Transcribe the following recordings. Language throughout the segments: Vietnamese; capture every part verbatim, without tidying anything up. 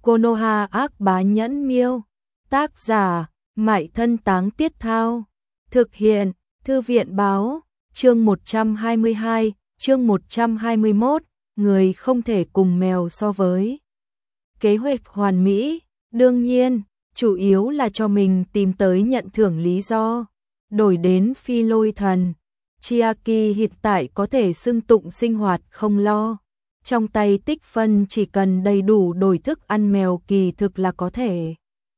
Konoha ác bá nhẫn miêu. Tác giả, Mại Thân Táng Tiết Thao. Thực hiện, Thư viện báo. Chương một trăm hai mươi hai, chương một trăm hai mươi mốt, người không thể cùng mèo so với. Kế hoạch hoàn mỹ, đương nhiên, chủ yếu là cho mình tìm tới nhận thưởng lý do. Đổi đến phi lôi thần, Chiaki hiện tại có thể xưng tụng sinh hoạt không lo. Trong tay tích phân chỉ cần đầy đủ đổi thức ăn mèo kỳ thực là có thể.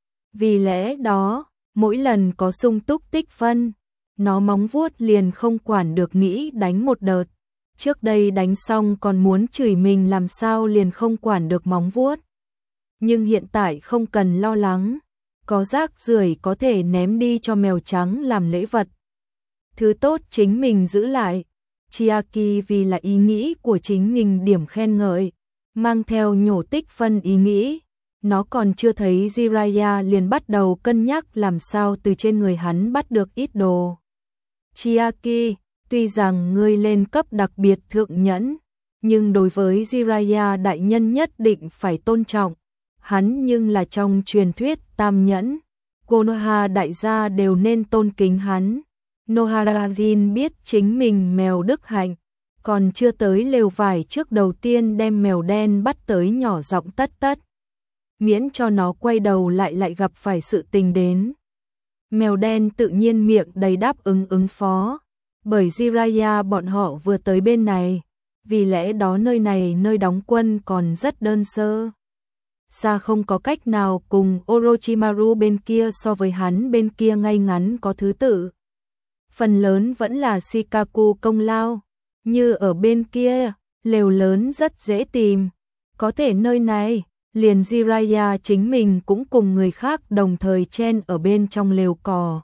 Vì lẽ đó, mỗi lần có sung túc tích phân, nó móng vuốt liền không quản được nghĩ đánh một đợt. Trước đây đánh xong còn muốn chửi mình làm sao liền không quản được móng vuốt. Nhưng hiện tại không cần lo lắng, có rác rưởi có thể ném đi cho mèo trắng làm lễ vật. Thứ tốt chính mình giữ lại. Chiaki vì là ý nghĩ của chính mình điểm khen ngợi, mang theo nhổ tích phân ý nghĩ. Nó còn chưa thấy Jiraiya liền bắt đầu cân nhắc làm sao từ trên người hắn bắt được ít đồ. Chiaki, tuy rằng ngươi lên cấp đặc biệt thượng nhẫn, nhưng đối với Jiraiya đại nhân nhất định phải tôn trọng. Hắn nhưng là trong truyền thuyết tam nhẫn, Konoha đại gia đều nên tôn kính hắn. Noharajin biết chính mình mèo đức hạnh, còn chưa tới lều vải trước đầu tiên đem mèo đen bắt tới nhỏ giọng tất tất. Miễn cho nó quay đầu lại lại gặp phải sự tình đến. Mèo đen tự nhiên miệng đầy đáp ứng ứng phó, bởi Jiraiya bọn họ vừa tới bên này, vì lẽ đó nơi này nơi đóng quân còn rất đơn sơ. Xa không có cách nào cùng Orochimaru bên kia so với hắn bên kia ngay ngắn có thứ tự. Phần lớn vẫn là Shikaku công lao, như ở bên kia, lều lớn rất dễ tìm. Có thể nơi này, liền Jiraiya chính mình cũng cùng người khác đồng thời chen ở bên trong lều cỏ.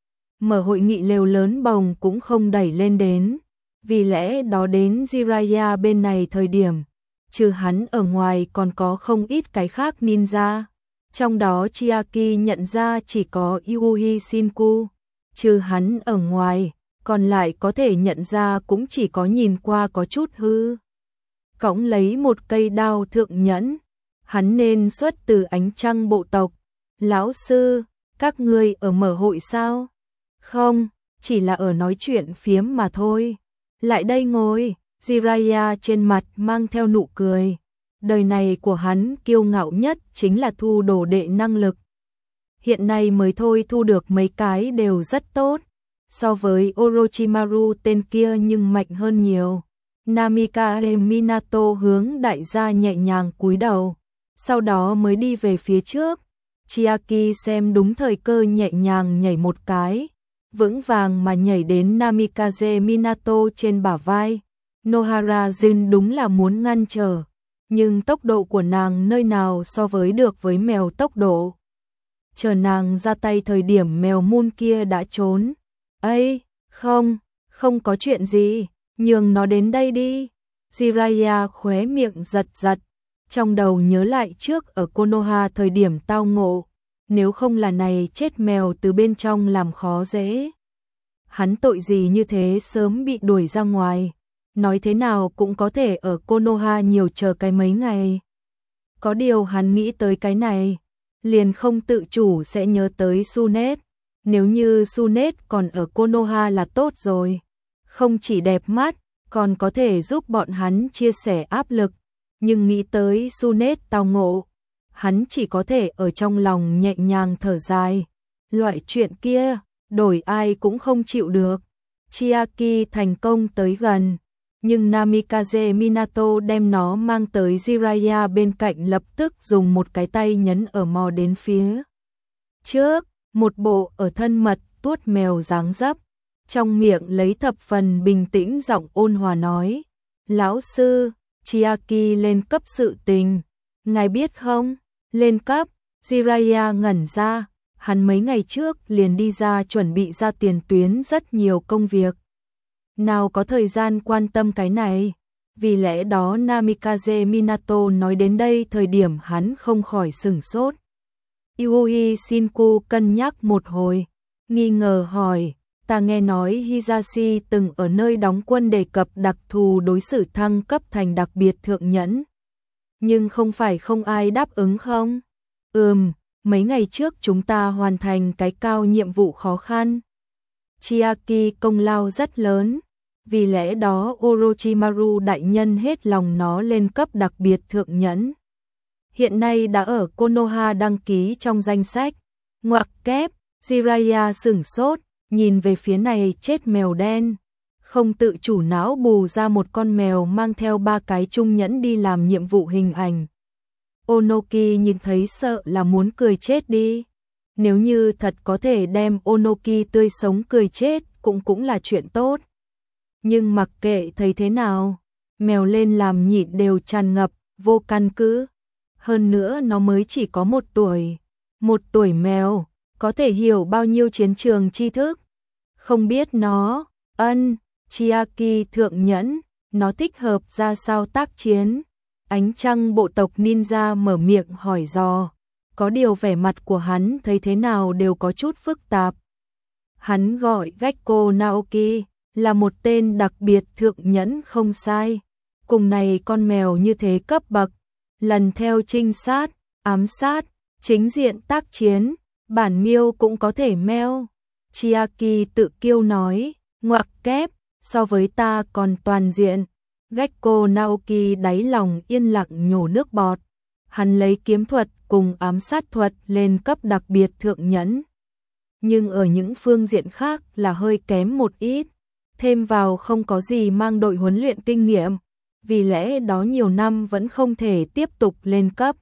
Mở hội nghị lều lớn bồng cũng không đẩy lên đến, vì lẽ đó đến Jiraiya bên này thời điểm, trừ hắn ở ngoài còn có không ít cái khác ninja. Trong đó Chiaki nhận ra chỉ có Yui Shinku. Trừ hắn ở ngoài, còn lại có thể nhận ra cũng chỉ có nhìn qua có chút hư. Cõng lấy một cây đao thượng nhẫn, hắn nên xuất từ ánh trăng bộ tộc. Lão sư, các ngươi ở mở hội sao? Không, chỉ là ở nói chuyện phiếm mà thôi. Lại đây ngồi, Jiraiya trên mặt mang theo nụ cười. Đời này của hắn kiêu ngạo nhất chính là thu đồ đệ năng lực. Hiện nay mới thôi thu được mấy cái đều rất tốt, so với Orochimaru tên kia nhưng mạnh hơn nhiều. Namika Minato hướng đại gia nhẹ nhàng cúi đầu, sau đó mới đi về phía trước. Chiaki xem đúng thời cơ nhẹ nhàng nhảy một cái, vững vàng mà nhảy đến Namikaze Minato trên bả vai. Noharajin đúng là muốn ngăn trở, nhưng tốc độ của nàng nơi nào so với được với mèo tốc độ. Chờ nàng ra tay thời điểm mèo mun kia đã trốn. Ây, không, không có chuyện gì, nhường nó đến đây đi. Jiraiya khóe miệng giật giật, trong đầu nhớ lại trước ở Konoha thời điểm tao ngộ, nếu không là này chết mèo từ bên trong làm khó dễ. Hắn tội gì như thế sớm bị đuổi ra ngoài, nói thế nào cũng có thể ở Konoha nhiều chờ cái mấy ngày. Có điều hắn nghĩ tới cái này, liền không tự chủ sẽ nhớ tới Sunet. Nếu như Sunet còn ở Konoha là tốt rồi, không chỉ đẹp mắt, còn có thể giúp bọn hắn chia sẻ áp lực. Nhưng nghĩ tới Sunet tao ngộ, hắn chỉ có thể ở trong lòng nhẹ nhàng thở dài. Loại chuyện kia, đổi ai cũng không chịu được. Chiaki thành công tới gần, nhưng Namikaze Minato đem nó mang tới Jiraiya bên cạnh, lập tức dùng một cái tay nhấn ở mò đến phía trước, một bộ ở thân mật tuốt mèo dáng dấp, trong miệng lấy thập phần bình tĩnh giọng ôn hòa nói: "Lão sư, Chiaki lên cấp sự tình, ngài biết không?" Lên cấp? Jiraiya ngẩn ra, hắn mấy ngày trước liền đi ra chuẩn bị ra tiền tuyến rất nhiều công việc, nào có thời gian quan tâm cái này. Vì lẽ đó Namikaze Minato nói đến đây thời điểm hắn không khỏi sửng sốt. Yui Shinku cân nhắc một hồi, nghi ngờ hỏi: "Ta nghe nói Hisashi từng ở nơi đóng quân đề cập đặc thù đối xử thăng cấp thành đặc biệt thượng nhẫn. Nhưng không phải không ai đáp ứng không? Ừm, mấy ngày trước chúng ta hoàn thành cái cao nhiệm vụ khó khăn. Chiaki công lao rất lớn, vì lẽ đó Orochimaru đại nhân hết lòng nó lên cấp đặc biệt thượng nhẫn. Hiện nay đã ở Konoha đăng ký trong danh sách. Ngoặc kép, Jiraiya sửng sốt, nhìn về phía này chết mèo đen. Không tự chủ não bù ra một con mèo mang theo ba cái trung nhẫn đi làm nhiệm vụ hình ảnh. Onoki nhìn thấy sợ là muốn cười chết đi. Nếu như thật có thể đem Onoki tươi sống cười chết cũng cũng là chuyện tốt. Nhưng mặc kệ thấy thế nào, mèo lên làm nhịn đều tràn ngập, vô căn cứ. Hơn nữa nó mới chỉ có một tuổi. Một tuổi mèo, có thể hiểu bao nhiêu chiến trường tri thức. Không biết nó, ân, Chiaki thượng nhẫn, nó thích hợp ra sao tác chiến. Ánh trăng bộ tộc ninja mở miệng hỏi dò. Có điều vẻ mặt của hắn thấy thế nào đều có chút phức tạp. Hắn gọi Gekko Naoki là một tên đặc biệt thượng nhẫn không sai. Cùng này con mèo như thế cấp bậc, lần theo trinh sát, ám sát, chính diện tác chiến, bản miêu cũng có thể meo. Chiaki tự kiêu nói, ngoặc kép, so với ta còn toàn diện. Gekko Naoki đáy lòng yên lặng nhổ nước bọt. Hắn lấy kiếm thuật cùng ám sát thuật lên cấp đặc biệt thượng nhẫn. Nhưng ở những phương diện khác là hơi kém một ít. Thêm vào không có gì mang đội huấn luyện kinh nghiệm. Vì lẽ đó nhiều năm vẫn không thể tiếp tục lên cấp.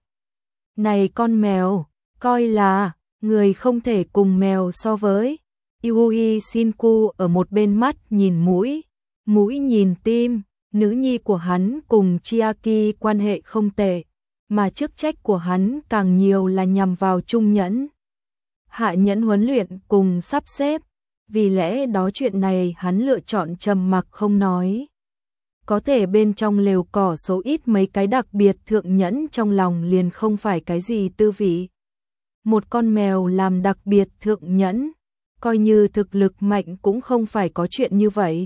Này con mèo, coi là người không thể cùng mèo so với. Yui Shinku ở một bên mắt nhìn mũi, mũi nhìn tim. Nữ nhi của hắn cùng Chiaki quan hệ không tệ, mà chức trách của hắn càng nhiều là nhằm vào trung nhẫn. Hạ nhẫn huấn luyện cùng sắp xếp, vì lẽ đó chuyện này hắn lựa chọn trầm mặc không nói. Có thể bên trong lều cỏ số ít mấy cái đặc biệt thượng nhẫn trong lòng liền không phải cái gì tư vị. Một con mèo làm đặc biệt thượng nhẫn, coi như thực lực mạnh cũng không phải có chuyện như vậy.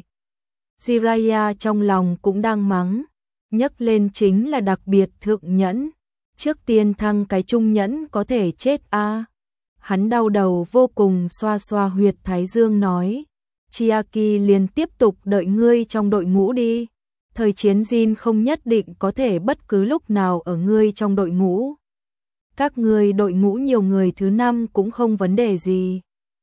Jiraiya trong lòng cũng đang mắng, nhắc lên chính là đặc biệt thượng nhẫn. Trước tiên thăng cái trung nhẫn có thể chết a. À. Hắn đau đầu vô cùng xoa xoa huyệt thái dương nói, Chiaki liền tiếp tục đợi ngươi trong đội ngũ đi. Thời chiến Jin không nhất định có thể bất cứ lúc nào ở ngươi trong đội ngũ. Các ngươi đội ngũ nhiều người thứ năm cũng không vấn đề gì.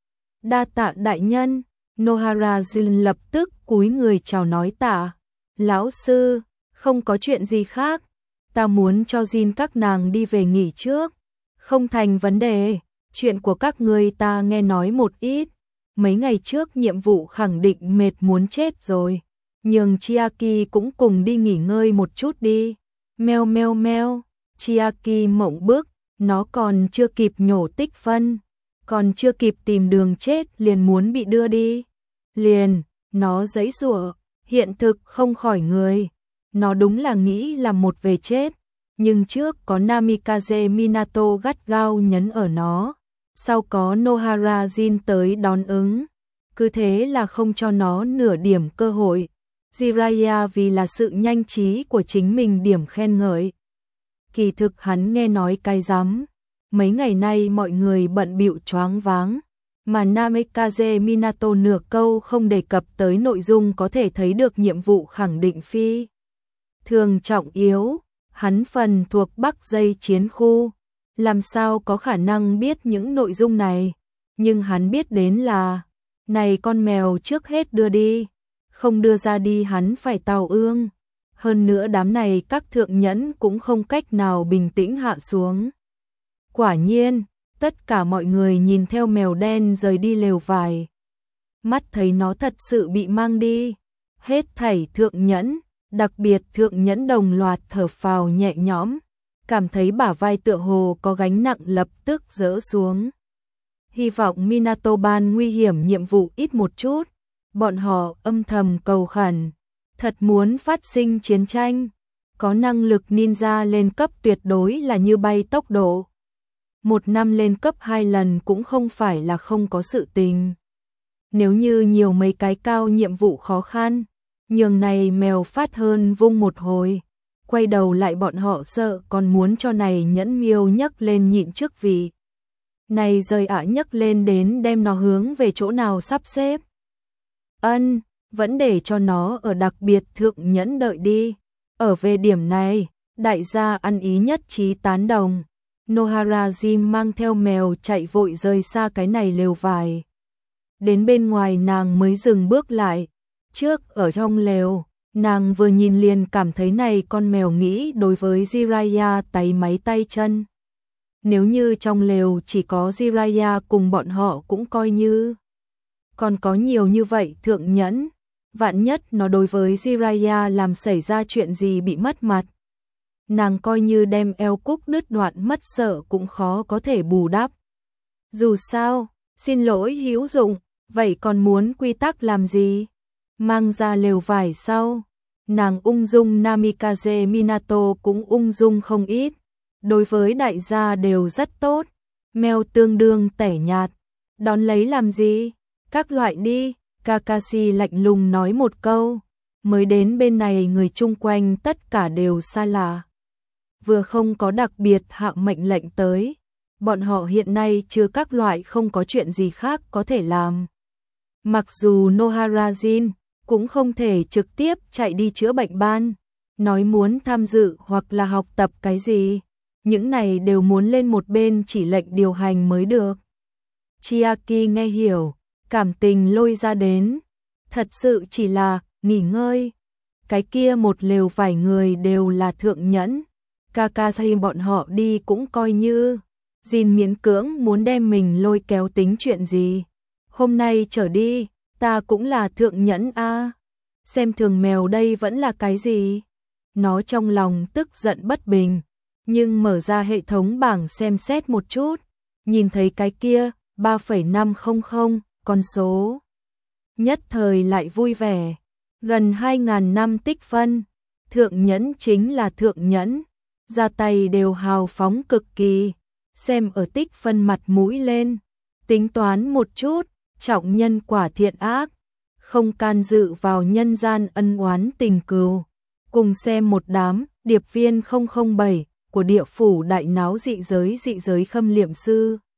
Đa tạ đại nhân. Nohara Jin lập tức cúi người chào nói tạ. Lão sư, không có chuyện gì khác. Ta muốn cho Jin các nàng đi về nghỉ trước. Không thành vấn đề. Chuyện của các ngươi ta nghe nói một ít. Mấy ngày trước nhiệm vụ khẳng định mệt muốn chết rồi. Nhường Chiaki cũng cùng đi nghỉ ngơi một chút đi. Meo meo meo. Chiaki mộng bức. Nó còn chưa kịp nhổ tích phân. Còn chưa kịp tìm đường chết liền muốn bị đưa đi. Liền, nó giãy giụa, hiện thực không khỏi người. Nó đúng là nghĩ là một về chết. Nhưng trước có Namikaze Minato gắt gao nhấn ở nó. Sau có Nohara Jin tới đón ứng. Cứ thế là không cho nó nửa điểm cơ hội. Jiraiya vì là sự nhanh trí của chính mình điểm khen ngợi. Kỳ thực hắn nghe nói cái rắm. Mấy ngày nay mọi người bận bịu choáng váng, mà Namikaze Minato nửa câu không đề cập tới nội dung có thể thấy được nhiệm vụ khẳng định phi thường trọng yếu, hắn phần thuộc Bắc Dây chiến khu, làm sao có khả năng biết những nội dung này, nhưng hắn biết đến là, này con mèo trước hết đưa đi, không đưa ra đi hắn phải tàu ương, hơn nữa đám này các thượng nhẫn cũng không cách nào bình tĩnh hạ xuống. Quả nhiên, tất cả mọi người nhìn theo mèo đen rời đi lều vải. Mắt thấy nó thật sự bị mang đi. Hết thảy thượng nhẫn, đặc biệt thượng nhẫn đồng loạt thở phào nhẹ nhõm. Cảm thấy bả vai tựa hồ có gánh nặng lập tức dỡ xuống. Hy vọng Minato ban nguy hiểm nhiệm vụ ít một chút. Bọn họ âm thầm cầu khẩn. Thật muốn phát sinh chiến tranh. Có năng lực ninja lên cấp tuyệt đối là như bay tốc độ. Một năm lên cấp hai lần cũng không phải là không có sự tình. Nếu như nhiều mấy cái cao nhiệm vụ khó khăn, nhường này mèo phát hơn vung một hồi. quay đầu lại bọn họ sợ còn muốn cho này nhẫn miêu nhấc lên nhịn chức vị. Này rời ả nhấc lên đến đem nó hướng về chỗ nào sắp xếp. Ân, vẫn để cho nó ở đặc biệt thượng nhẫn đợi đi. Ở về điểm này, đại gia ăn ý nhất trí tán đồng. Noharajin mang theo mèo chạy vội rời xa cái này lều vải. Đến bên ngoài nàng mới dừng bước lại. Trước ở trong lều, nàng vừa nhìn liền cảm thấy này con mèo nghĩ đối với Jiraiya tay máy tay chân. Nếu như trong lều chỉ có Jiraiya cùng bọn họ cũng coi như. Còn có nhiều như vậy thượng nhẫn. Vạn nhất nó đối với Jiraiya làm xảy ra chuyện gì bị mất mặt. Nàng coi như đem eo cúc đứt đoạn mất sợ cũng khó có thể bù đắp. Dù sao, xin lỗi hữu dụng, vậy còn muốn quy tắc làm gì? Mang ra lều vải sau, nàng ung dung Namikaze Minato cũng ung dung không ít. Đối với đại gia đều rất tốt, mèo tương đương tẻ nhạt. Đón lấy làm gì? Các loại đi, Kakashi lạnh lùng nói một câu. Mới đến bên này người chung quanh tất cả đều xa lạ. Vừa không có đặc biệt hạ mệnh lệnh tới. Bọn họ hiện nay chưa các loại không có chuyện gì khác có thể làm. Mặc dù Noharajin cũng không thể trực tiếp chạy đi chữa bệnh ban. Nói muốn tham dự hoặc là học tập cái gì. Những này đều muốn lên một bên chỉ lệnh điều hành mới được. Chiaki nghe hiểu, cảm tình lôi ra đến. Thật sự chỉ là nghỉ ngơi. Cái kia một lều vài người đều là thượng nhẫn. Kakashi bọn họ đi cũng coi như. Jin miễn cưỡng muốn đem mình lôi kéo tính chuyện gì. Hôm nay trở đi, ta cũng là thượng nhẫn a. Xem thường mèo đây vẫn là cái gì? Nó trong lòng tức giận bất bình. Nhưng mở ra hệ thống bảng xem xét một chút. Nhìn thấy cái kia, ba phẩy năm không không, con số. Nhất thời lại vui vẻ. Gần hai nghìn năm tích phân. Thượng nhẫn chính là thượng nhẫn. Ra tay đều hào phóng cực kỳ. Xem ở tích phân mặt mũi lên. Tính toán một chút, trọng nhân quả thiện ác. Không can dự vào nhân gian ân oán tình cừu. Cùng xem một đám, điệp viên không không bảy của địa phủ đại náo dị giới dị giới khâm liệm sư.